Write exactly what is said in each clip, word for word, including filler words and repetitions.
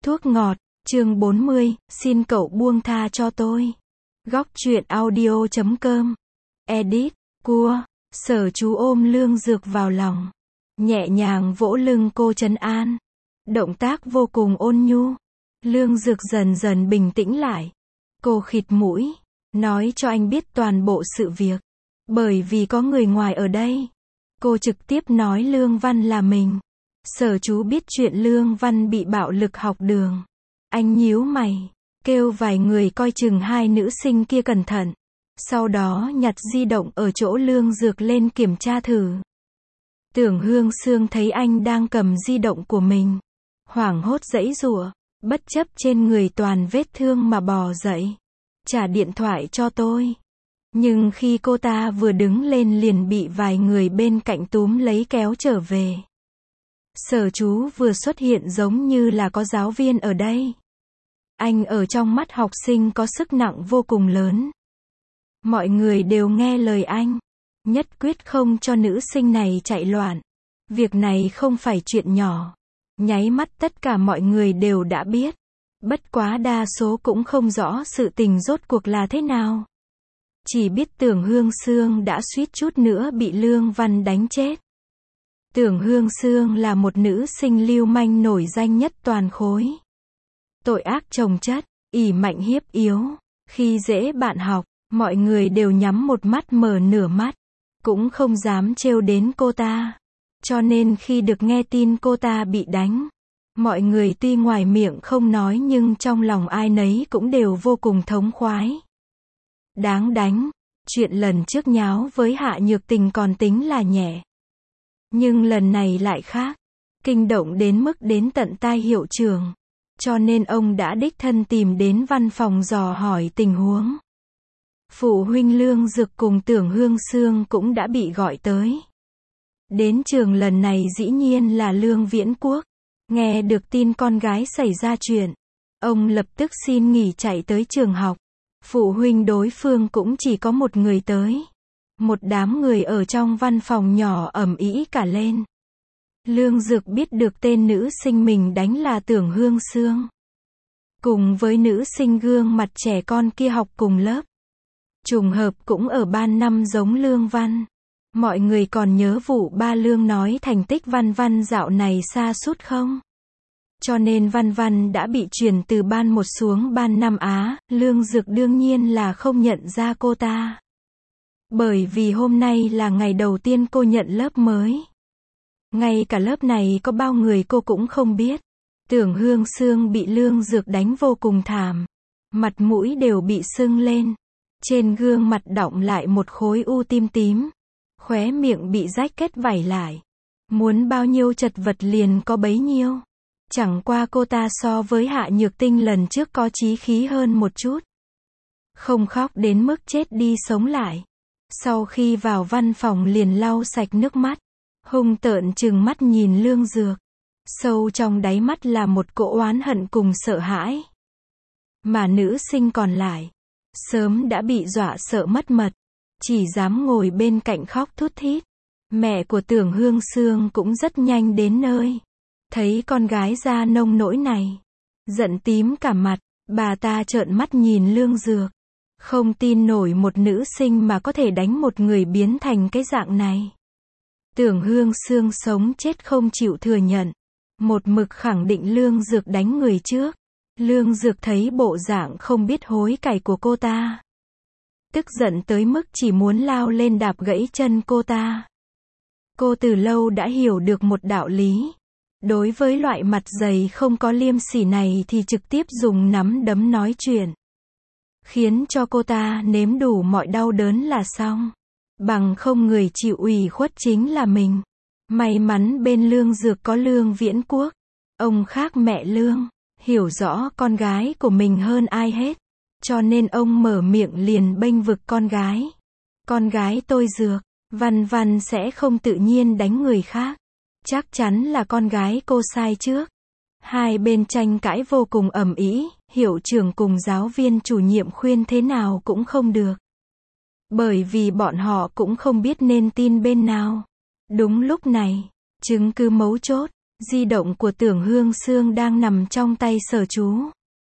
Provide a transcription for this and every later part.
Thuốc ngọt, chương bốn mươi, xin cậu buông tha cho tôi. Góc truyện audio chấm com. Edit, cua, Sở Chú ôm Lương Dược vào lòng. Nhẹ nhàng vỗ lưng cô trấn an. Động tác vô cùng ôn nhu. Lương Dược dần dần bình tĩnh lại. Cô khịt mũi, nói cho anh biết toàn bộ sự việc. Bởi vì có người ngoài ở đây. Cô trực tiếp nói Lương Văn là mình. Sở Chú biết chuyện Lương Văn bị bạo lực học đường. Anh nhíu mày, kêu vài người coi chừng hai nữ sinh kia cẩn thận. Sau đó nhặt di động ở chỗ Lương Dược lên kiểm tra thử. Tưởng Hương Sương thấy anh đang cầm di động của mình. Hoảng hốt giãy giụa, bất chấp trên người toàn vết thương mà bò dậy. Trả điện thoại cho tôi. Nhưng khi cô ta vừa đứng lên liền bị vài người bên cạnh túm lấy kéo trở về. Sở Chú vừa xuất hiện giống như là có giáo viên ở đây. Anh ở trong mắt học sinh có sức nặng vô cùng lớn. Mọi người đều nghe lời anh. Nhất quyết không cho nữ sinh này chạy loạn. Việc này không phải chuyện nhỏ. Nháy mắt tất cả mọi người đều đã biết. Bất quá đa số cũng không rõ sự tình rốt cuộc là thế nào. Chỉ biết Tưởng Hương Sương đã suýt chút nữa bị Lương Văn đánh chết. Tưởng Hương Sương là một nữ sinh lưu manh nổi danh nhất toàn khối. Tội ác chồng chất, ỷ mạnh hiếp yếu, khi dễ bạn học, mọi người đều nhắm một mắt mở nửa mắt, cũng không dám trêu đến cô ta. Cho nên khi được nghe tin cô ta bị đánh, mọi người tuy ngoài miệng không nói nhưng trong lòng ai nấy cũng đều vô cùng thống khoái. Đáng đánh, chuyện lần trước nháo với Hạ Nhược Tình còn tính là nhẹ. Nhưng lần này lại khác, kinh động đến mức đến tận tai hiệu trưởng. Cho nên ông đã đích thân tìm đến văn phòng dò hỏi tình huống. Phụ huynh Lương Dược cùng Tưởng Hương Sương cũng đã bị gọi tới. Đến trường lần này dĩ nhiên là Lương Viễn Quốc. Nghe được tin con gái xảy ra chuyện, ông lập tức xin nghỉ chạy tới trường học. Phụ huynh đối phương cũng chỉ có một người tới. Một đám người ở trong văn phòng nhỏ ầm ĩ cả lên. Lương Dược biết được tên nữ sinh mình đánh là Tưởng Hương Sương. Cùng với nữ sinh gương mặt trẻ con kia học cùng lớp. Trùng hợp cũng ở ban năm giống Lương Văn. Mọi người còn nhớ vụ ba Lương nói thành tích Văn Văn dạo này sa sút không? Cho nên Văn Văn đã bị chuyển từ ban một xuống ban năm Á. Lương Dược đương nhiên là không nhận ra cô ta. Bởi vì hôm nay là ngày đầu tiên cô nhận lớp mới. Ngay cả lớp này có bao người cô cũng không biết. Tưởng Hương Sương bị Lương Dược đánh vô cùng thảm. Mặt mũi đều bị sưng lên. Trên gương mặt đọng lại một khối u tím tím. Khóe miệng bị rách kết vảy lại. Muốn bao nhiêu chật vật liền có bấy nhiêu. Chẳng qua cô ta so với Hạ Nhược Tinh lần trước có chí khí hơn một chút. Không khóc đến mức chết đi sống lại. Sau khi vào văn phòng liền lau sạch nước mắt. Hung tợn trừng mắt nhìn Lương Dược. Sâu trong đáy mắt là một cỗ oán hận cùng sợ hãi. Mà nữ sinh còn lại, sớm đã bị dọa sợ mất mật. Chỉ dám ngồi bên cạnh khóc thút thít. Mẹ của Tưởng Hương Sương cũng rất nhanh đến nơi. Thấy con gái ra nông nỗi này. Giận tím cả mặt, bà ta trợn mắt nhìn Lương Dược. Không tin nổi một nữ sinh mà có thể đánh một người biến thành cái dạng này. Tưởng Hương Sương sống chết không chịu thừa nhận. Một mực khẳng định Lương Dược đánh người trước. Lương Dược thấy bộ dạng không biết hối cải của cô ta. Tức giận tới mức chỉ muốn lao lên đạp gãy chân cô ta. Cô từ lâu đã hiểu được một đạo lý. Đối với loại mặt dày không có liêm sỉ này thì trực tiếp dùng nắm đấm nói chuyện. Khiến cho cô ta nếm đủ mọi đau đớn là xong. Bằng không người chịu ủy khuất chính là mình. May mắn bên Lương Dược có Lương Viễn Quốc. Ông khác mẹ Lương, hiểu rõ con gái của mình hơn ai hết. Cho nên ông mở miệng liền bênh vực con gái. Con gái tôi Dược, Văn Văn sẽ không tự nhiên đánh người khác. Chắc chắn là con gái cô sai trước. Hai bên tranh cãi vô cùng ầm ĩ, hiệu trưởng cùng giáo viên chủ nhiệm khuyên thế nào cũng không được. Bởi vì bọn họ cũng không biết nên tin bên nào. Đúng lúc này, chứng cứ mấu chốt, Di động của Tưởng Hương Sương đang nằm trong tay Sở Chú.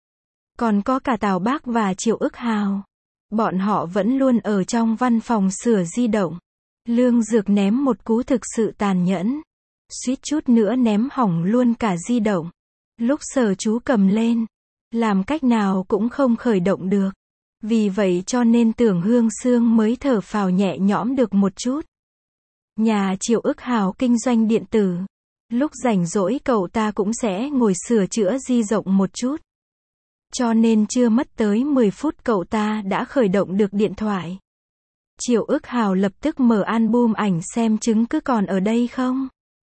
Còn có cả Tào Bác và Triệu Ức Hào. Bọn họ vẫn luôn ở trong văn phòng sửa di động. Lương Dược ném một cú thực sự tàn nhẫn. Suýt chút nữa ném hỏng luôn cả di động. Lúc Sở Chú cầm lên, làm cách nào cũng không khởi động được. Vì vậy cho nên Tưởng Hương Sương mới thở phào nhẹ nhõm được một chút. Nhà Triệu Ức Hào kinh doanh điện tử. Lúc rảnh rỗi cậu ta cũng sẽ ngồi sửa chữa di động một chút. Cho nên chưa mất tới mười phút cậu ta đã khởi động được điện thoại. Triệu Ức Hào lập tức mở album ảnh xem chứng cứ còn ở đây không.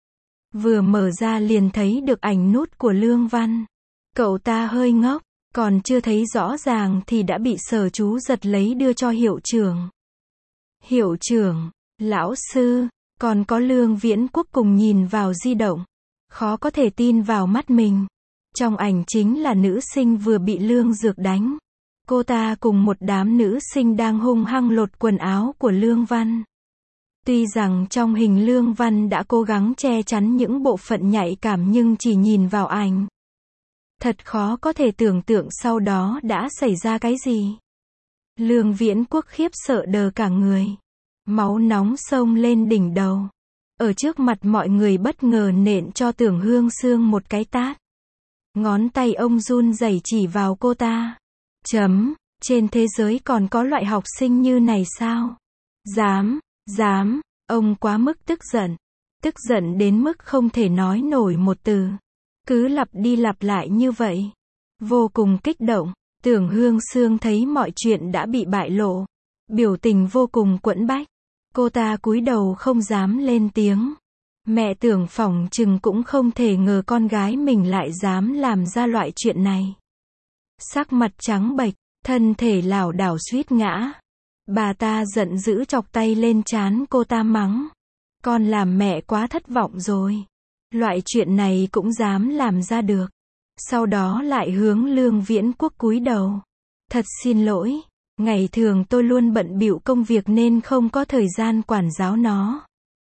Vừa mở ra liền thấy được ảnh nút của Lương Văn. Cậu ta hơi ngốc, còn chưa thấy rõ ràng thì đã bị Sở Chú giật lấy đưa cho hiệu trưởng. Hiệu trưởng, lão sư, còn có Lương Viễn Quốc cùng nhìn vào di động. Khó có thể tin vào mắt mình. Trong ảnh chính là nữ sinh vừa bị Lương Dược đánh. Cô ta cùng một đám nữ sinh đang hung hăng lột quần áo của Lương Văn. Tuy rằng trong hình Lương Văn đã cố gắng che chắn những bộ phận nhạy cảm nhưng chỉ nhìn vào ảnh. Thật khó có thể tưởng tượng sau đó đã xảy ra cái gì. Lương Viễn Quốc khiếp sợ đờ cả người. Máu nóng xông lên đỉnh đầu. Ở trước mặt mọi người bất ngờ nện cho Tưởng Hương Sương một cái tát. Ngón tay ông run rẩy chỉ vào cô ta. Chấm, trên thế giới còn có loại học sinh như này sao? Dám, dám, ông quá mức tức giận. Tức giận đến mức không thể nói nổi một từ. Cứ lặp đi lặp lại như vậy. Vô cùng kích động, Tưởng Hương Sương thấy mọi chuyện đã bị bại lộ. Biểu tình vô cùng quẫn bách. Cô ta cúi đầu không dám lên tiếng. Mẹ Tưởng phỏng chừng cũng không thể ngờ con gái mình lại dám làm ra loại chuyện này. Sắc mặt trắng bệch, thân thể lảo đảo suýt ngã. Bà ta giận dữ chọc tay lên trán cô ta mắng. Con làm mẹ quá thất vọng rồi. Loại chuyện này cũng dám làm ra được. Sau đó lại hướng Lương Viễn Quốc cúi đầu. Thật xin lỗi, ngày thường tôi luôn bận bịu công việc nên không có thời gian quản giáo nó.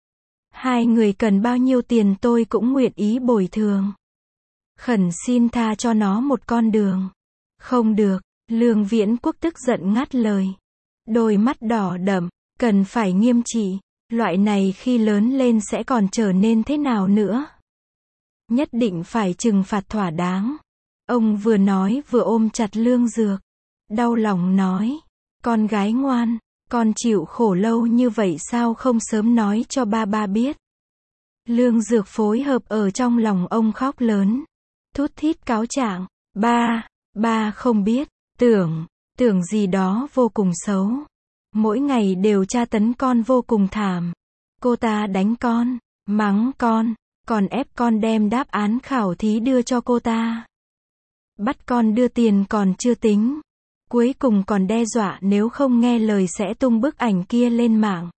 Hai người cần bao nhiêu tiền tôi cũng nguyện ý bồi thường. Khẩn xin tha cho nó một con đường. Không được, Lương Viễn Quốc tức giận ngắt lời. Đôi mắt đỏ đậm, cần phải nghiêm trị. Loại này khi lớn lên sẽ còn trở nên thế nào nữa? Nhất định phải trừng phạt thỏa đáng. Ông vừa nói vừa ôm chặt Lương Dược. Đau lòng nói. Con gái ngoan, con chịu khổ lâu như vậy sao không sớm nói cho ba ba biết. Lương Dược phối hợp ở trong lòng ông khóc lớn. Thút thít cáo trạng. Ba, ba không biết, tưởng, tưởng gì đó vô cùng xấu. Mỗi ngày đều tra tấn con vô cùng thảm. Cô ta đánh con, mắng con, còn ép con đem đáp án khảo thí đưa cho cô ta. Bắt con đưa tiền còn chưa tính. Cuối cùng còn đe dọa nếu không nghe lời sẽ tung bức ảnh kia lên mạng.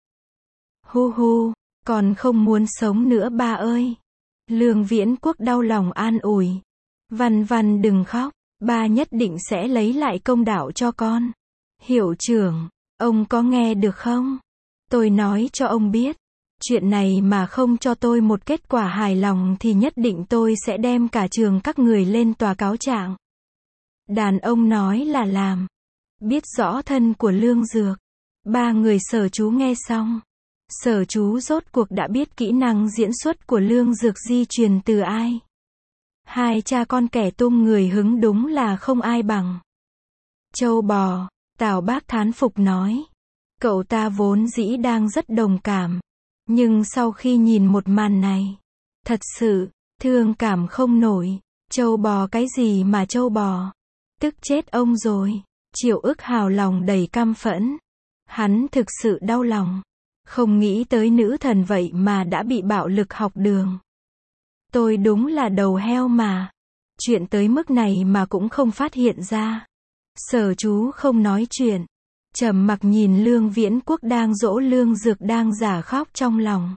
Hu hu, con không muốn sống nữa ba ơi. Lương Viễn Quốc đau lòng an ủi. Văn Văn đừng khóc, ba nhất định sẽ lấy lại công đạo cho con. Hiệu trưởng, ông có nghe được không? Tôi nói cho ông biết. Chuyện này mà không cho tôi một kết quả hài lòng thì nhất định tôi sẽ đem cả trường các người lên tòa cáo trạng. Đàn ông nói là làm. Biết rõ thân của Lương Dược. Ba người Sở Chú nghe xong. Sở Chú rốt cuộc đã biết kỹ năng diễn xuất của Lương Dược di truyền từ ai. Hai cha con kẻ tung người hứng đúng là không ai bằng. Châu bò, Tào Bác thán phục nói. Cậu ta vốn dĩ đang rất đồng cảm. Nhưng sau khi nhìn một màn này, thật sự, thương cảm không nổi. Châu bò cái gì mà châu bò? Tức chết ông rồi. Triệu Ức Hào lòng đầy căm phẫn. Hắn thực sự đau lòng. Không nghĩ tới nữ thần vậy mà đã bị bạo lực học đường. Tôi đúng là đầu heo mà. Chuyện tới mức này mà cũng không phát hiện ra. Sở Chú không nói chuyện. Trầm mặc nhìn Lương Viễn Quốc đang dỗ Lương Dược đang giả khóc trong lòng.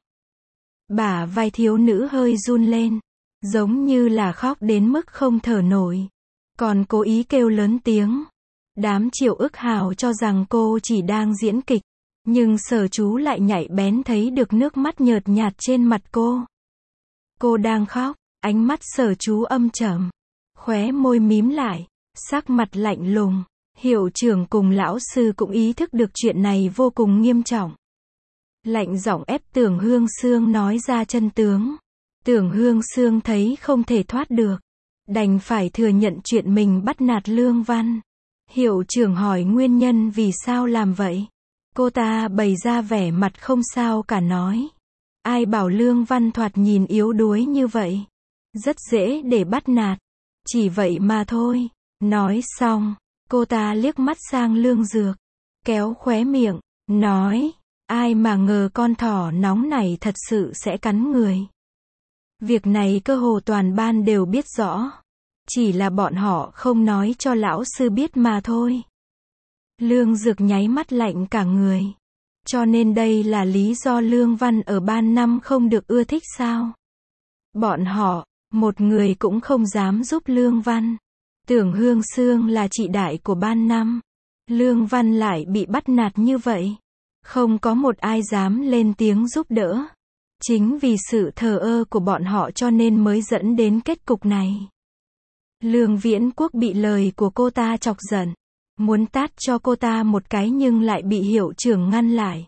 Bả vai thiếu nữ hơi run lên. Giống như là khóc đến mức không thở nổi. Còn cố ý kêu lớn tiếng. Đám Triệu Ức Hào cho rằng cô chỉ đang diễn kịch. Nhưng Sở Chú lại nhạy bén thấy được nước mắt nhợt nhạt trên mặt cô. Cô đang khóc. Ánh mắt Sở Chú âm trầm, khóe môi mím lại, sắc mặt lạnh lùng. Hiệu trưởng cùng lão sư cũng ý thức được chuyện này vô cùng nghiêm trọng. Lạnh giọng ép Tưởng Hương Sương nói ra chân tướng. Tưởng Hương Sương thấy không thể thoát được, đành phải thừa nhận chuyện mình bắt nạt Lương Văn. Hiệu trưởng hỏi nguyên nhân vì sao làm vậy. Cô ta bày ra vẻ mặt không sao cả nói. Ai bảo Lương Văn thoạt nhìn yếu đuối như vậy. Rất dễ để bắt nạt. Chỉ vậy mà thôi. Nói xong, cô ta liếc mắt sang Lương Dược, kéo khóe miệng, nói, ai mà ngờ con thỏ nóng này thật sự sẽ cắn người. Việc này cơ hồ toàn ban đều biết rõ. Chỉ là bọn họ không nói cho lão sư biết mà thôi. Lương Dược nháy mắt lạnh cả người. Cho nên đây là lý do Lương Văn ở ban năm không được ưa thích sao? Bọn họ, một người cũng không dám giúp Lương Văn. Tưởng Hương Sương là chị đại của ban năm. Lương Văn lại bị bắt nạt như vậy. Không có một ai dám lên tiếng giúp đỡ. Chính vì sự thờ ơ của bọn họ cho nên mới dẫn đến kết cục này. Lương Viễn Quốc bị lời của cô ta chọc giận. Muốn tát cho cô ta một cái nhưng lại bị hiệu trưởng ngăn lại.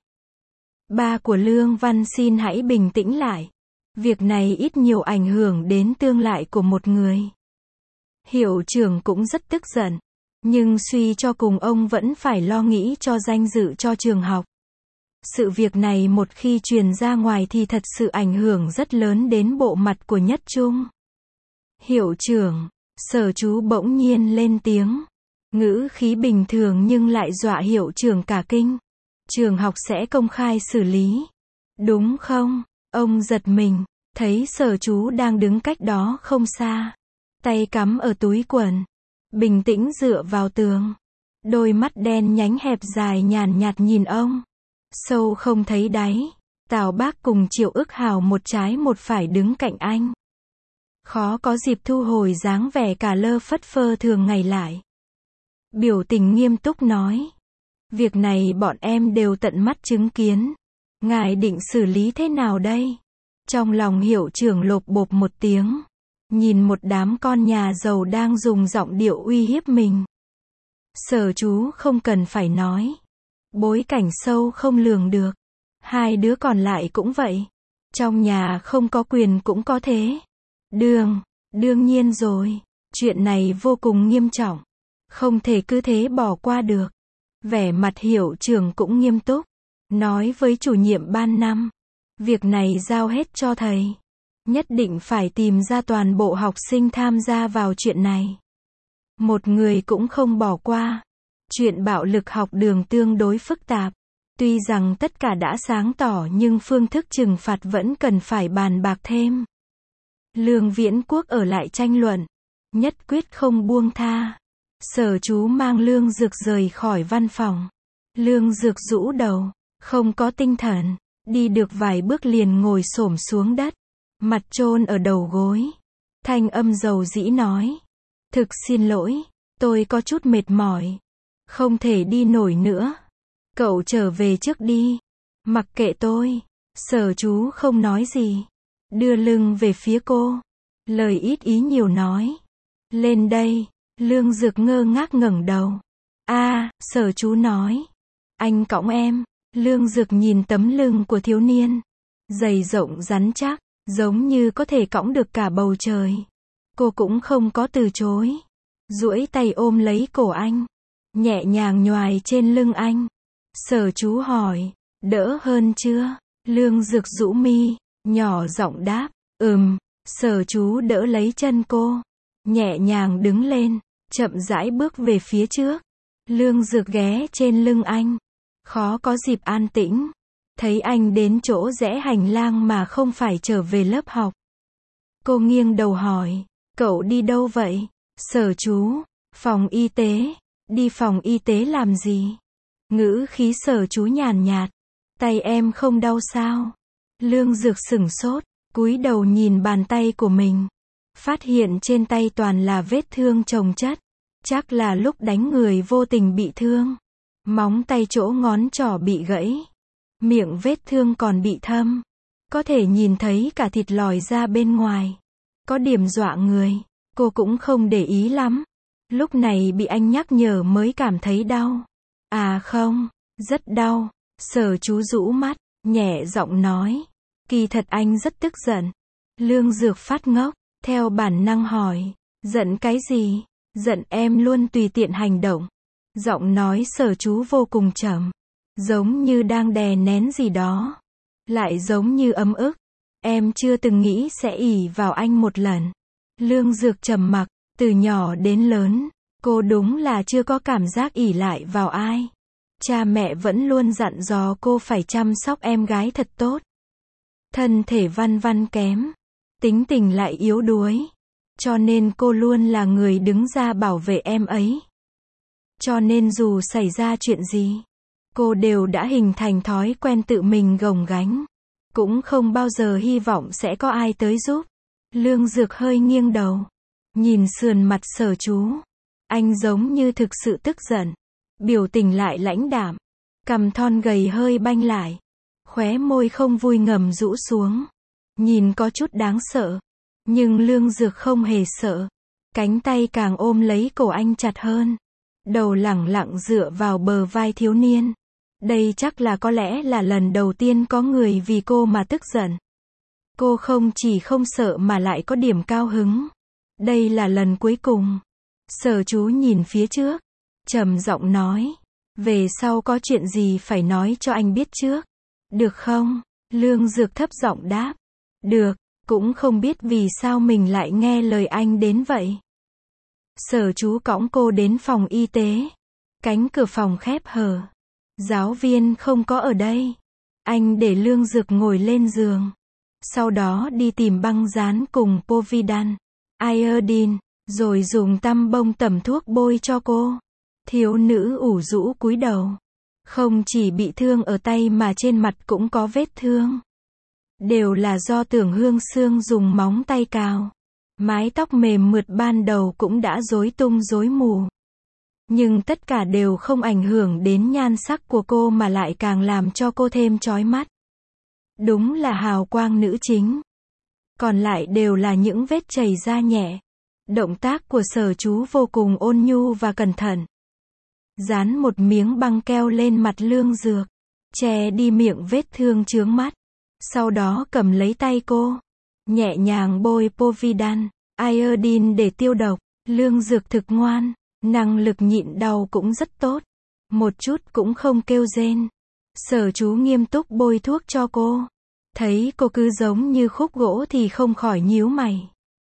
Ba của Lương Văn xin hãy bình tĩnh lại. Việc này ít nhiều ảnh hưởng đến tương lai của một người. Hiệu trưởng cũng rất tức giận. Nhưng suy cho cùng ông vẫn phải lo nghĩ cho danh dự cho trường học. Sự việc này một khi truyền ra ngoài thì thật sự ảnh hưởng rất lớn đến bộ mặt của Nhất Trung. Hiệu trưởng, Sở Chú bỗng nhiên lên tiếng. Ngữ khí bình thường nhưng lại dọa hiệu trưởng cả kinh. Trường học sẽ công khai xử lý. Đúng không? Ông giật mình, thấy Sở Chú đang đứng cách đó không xa. Tay cắm ở túi quần. Bình tĩnh dựa vào tường. Đôi mắt đen nhánh hẹp dài nhàn nhạt nhìn ông. Sâu không thấy đáy. Tào Bác cùng Triệu Ức Hào một trái một phải đứng cạnh anh. Khó có dịp thu hồi dáng vẻ cả lơ phất phơ thường ngày lại. Biểu tình nghiêm túc nói. Việc này bọn em đều tận mắt chứng kiến. Ngài định xử lý thế nào đây? Trong lòng hiệu trưởng lộp bộp một tiếng. Nhìn một đám con nhà giàu đang dùng giọng điệu uy hiếp mình. Sở Chú không cần phải nói. Bối cảnh sâu không lường được. Hai đứa còn lại cũng vậy. Trong nhà không có quyền cũng có thế. Đương, đương nhiên rồi. Chuyện này vô cùng nghiêm trọng. Không thể cứ thế bỏ qua được. Vẻ mặt hiệu trưởng cũng nghiêm túc. Nói với chủ nhiệm ban năm. Việc này giao hết cho thầy. Nhất định phải tìm ra toàn bộ học sinh tham gia vào chuyện này. Một người cũng không bỏ qua. Chuyện bạo lực học đường tương đối phức tạp. Tuy rằng tất cả đã sáng tỏ nhưng phương thức trừng phạt vẫn cần phải bàn bạc thêm. Lương Viễn Quốc ở lại tranh luận. Nhất quyết không buông tha. Sở Chú mang Lương Dược rời khỏi văn phòng. Lương Dược rũ đầu, không có tinh thần. Đi được vài bước liền ngồi xổm xuống đất. Mặt chôn ở đầu gối. Thanh âm dầu dĩ nói. Thực xin lỗi, tôi có chút mệt mỏi. Không thể đi nổi nữa. Cậu trở về trước đi. Mặc kệ tôi. Sở Chú không nói gì. Đưa lưng về phía cô. Lời ít ý nhiều nói. Lên đây. Lương Dược ngơ ngác ngẩng đầu. A, à, Sở Chú nói. Anh cõng em. Lương Dược nhìn tấm lưng của thiếu niên. Dày rộng rắn chắc. Giống như có thể cõng được cả bầu trời. Cô cũng không có từ chối. Duỗi tay ôm lấy cổ anh. Nhẹ nhàng nhoài trên lưng anh. Sở Chú hỏi. Đỡ hơn chưa? Lương Dược rũ mi. Nhỏ giọng đáp. Ừm. Sở Chú đỡ lấy chân cô. Nhẹ nhàng đứng lên. Chậm rãi bước về phía trước. Lương Dược ghé trên lưng anh. Khó có dịp an tĩnh. Thấy anh đến chỗ rẽ hành lang mà không phải trở về lớp học. Cô nghiêng đầu hỏi. Cậu đi đâu vậy? Sở Chú. Phòng y tế. Đi phòng y tế làm gì? Ngữ khí Sở Chú nhàn nhạt. Tay em không đau sao? Lương Dược sửng sốt. Cúi đầu nhìn bàn tay của mình. Phát hiện trên tay toàn là vết thương chồng chất. Chắc là lúc đánh người vô tình bị thương. Móng tay chỗ ngón trỏ bị gãy. Miệng vết thương còn bị thâm. Có thể nhìn thấy cả thịt lòi ra bên ngoài. Có điểm dọa người. Cô cũng không để ý lắm. Lúc này bị anh nhắc nhở mới cảm thấy đau. À không, rất đau. Sở Chú rũ mắt, nhẹ giọng nói. Kỳ thật anh rất tức giận. Lương Dược phát ngốc, theo bản năng hỏi. Giận cái gì? Giận em luôn tùy tiện hành động. Giọng nói Sở Chú vô cùng trầm. Giống như đang đè nén gì đó. Lại giống như ấm ức. Em chưa từng nghĩ sẽ ỷ vào anh một lần. Lương Dược trầm mặc, từ nhỏ đến lớn, cô đúng là chưa có cảm giác ỷ lại vào ai. Cha mẹ vẫn luôn dặn dò cô phải chăm sóc em gái thật tốt. Thân thể văn văn kém, tính tình lại yếu đuối. Cho nên cô luôn là người đứng ra bảo vệ em ấy. Cho nên dù xảy ra chuyện gì, cô đều đã hình thành thói quen tự mình gồng gánh. Cũng không bao giờ hy vọng sẽ có ai tới giúp. Lương Dược hơi nghiêng đầu. Nhìn sườn mặt Sở Chú. Anh giống như thực sự tức giận. Biểu tình lại lãnh đạm. Cằm thon gầy hơi banh lại. Khóe môi không vui ngầm rũ xuống. Nhìn có chút đáng sợ. Nhưng Lương Dược không hề sợ. Cánh tay càng ôm lấy cổ anh chặt hơn. Đầu lẳng lặng dựa vào bờ vai thiếu niên. Đây chắc là có lẽ là lần đầu tiên có người vì cô mà tức giận. Cô không chỉ không sợ mà lại có điểm cao hứng. Đây là lần cuối cùng. Sở Chú nhìn phía trước. Trầm giọng nói. Về sau có chuyện gì phải nói cho anh biết trước. Được không? Lương Dược thấp giọng đáp. Được, cũng không biết vì sao mình lại nghe lời anh đến vậy. Sở Chú cõng cô đến phòng y tế. Cánh cửa phòng khép hờ. Giáo viên không có ở đây. Anh để Lương Dược ngồi lên giường. Sau đó đi tìm băng dán cùng Povidone, iodine, rồi dùng tăm bông tẩm thuốc bôi cho cô. Thiếu nữ ủ rũ cúi đầu. Không chỉ bị thương ở tay mà trên mặt cũng có vết thương. Đều là do Tưởng Hương Sương dùng móng tay cào. Mái tóc mềm mượt ban đầu cũng đã rối tung rối mù. Nhưng tất cả đều không ảnh hưởng đến nhan sắc của cô mà lại càng làm cho cô thêm chói mắt. Đúng là hào quang nữ chính. Còn lại đều là những vết chảy da nhẹ. Động tác của Sở Chú vô cùng ôn nhu và cẩn thận. Dán một miếng băng keo lên mặt Lương Dược. Che đi miệng vết thương chướng mắt. Sau đó cầm lấy tay cô. Nhẹ nhàng bôi Povidone, iodine để tiêu độc. Lương Dược thực ngoan. Năng lực nhịn đau cũng rất tốt. Một chút cũng không kêu rên. Sở Chú nghiêm túc bôi thuốc cho cô. Thấy cô cứ giống như khúc gỗ thì không khỏi nhíu mày.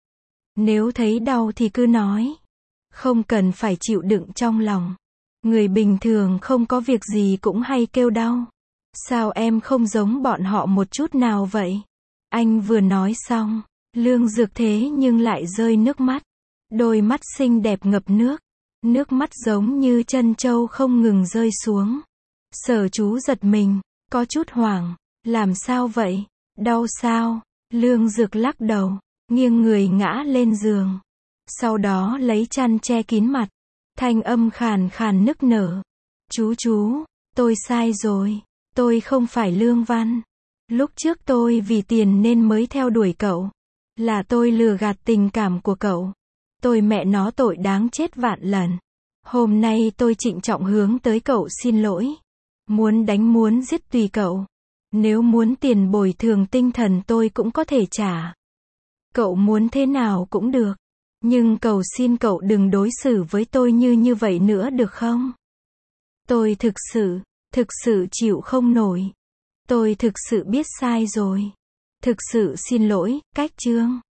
Nếu thấy đau thì cứ nói. Không cần phải chịu đựng trong lòng. Người bình thường không có việc gì cũng hay kêu đau. Sao em không giống bọn họ một chút nào vậy? Anh vừa nói xong. Lương Dược thế nhưng lại rơi nước mắt. Đôi mắt xinh đẹp ngập nước. Nước mắt giống như chân trâu không ngừng rơi xuống. Sở Chú giật mình. Có chút hoảng. Làm sao vậy? Đau sao? Lương Dược lắc đầu. Nghiêng người ngã lên giường. Sau đó lấy chăn che kín mặt. Thanh âm khàn khàn nức nở. Chú chú, tôi sai rồi. Tôi không phải Lương Văn. Lúc trước tôi vì tiền nên mới theo đuổi cậu. Là tôi lừa gạt tình cảm của cậu. Tôi mẹ nó tội đáng chết vạn lần. Hôm nay tôi trịnh trọng hướng tới cậu xin lỗi. Muốn đánh muốn giết tùy cậu. Nếu muốn tiền bồi thường tinh thần tôi cũng có thể trả. Cậu muốn thế nào cũng được. Nhưng cầu xin cậu đừng đối xử với tôi như như vậy nữa được không? Tôi thực sự, thực sự chịu không nổi. Tôi thực sự biết sai rồi. Thực sự xin lỗi, Cách Trương.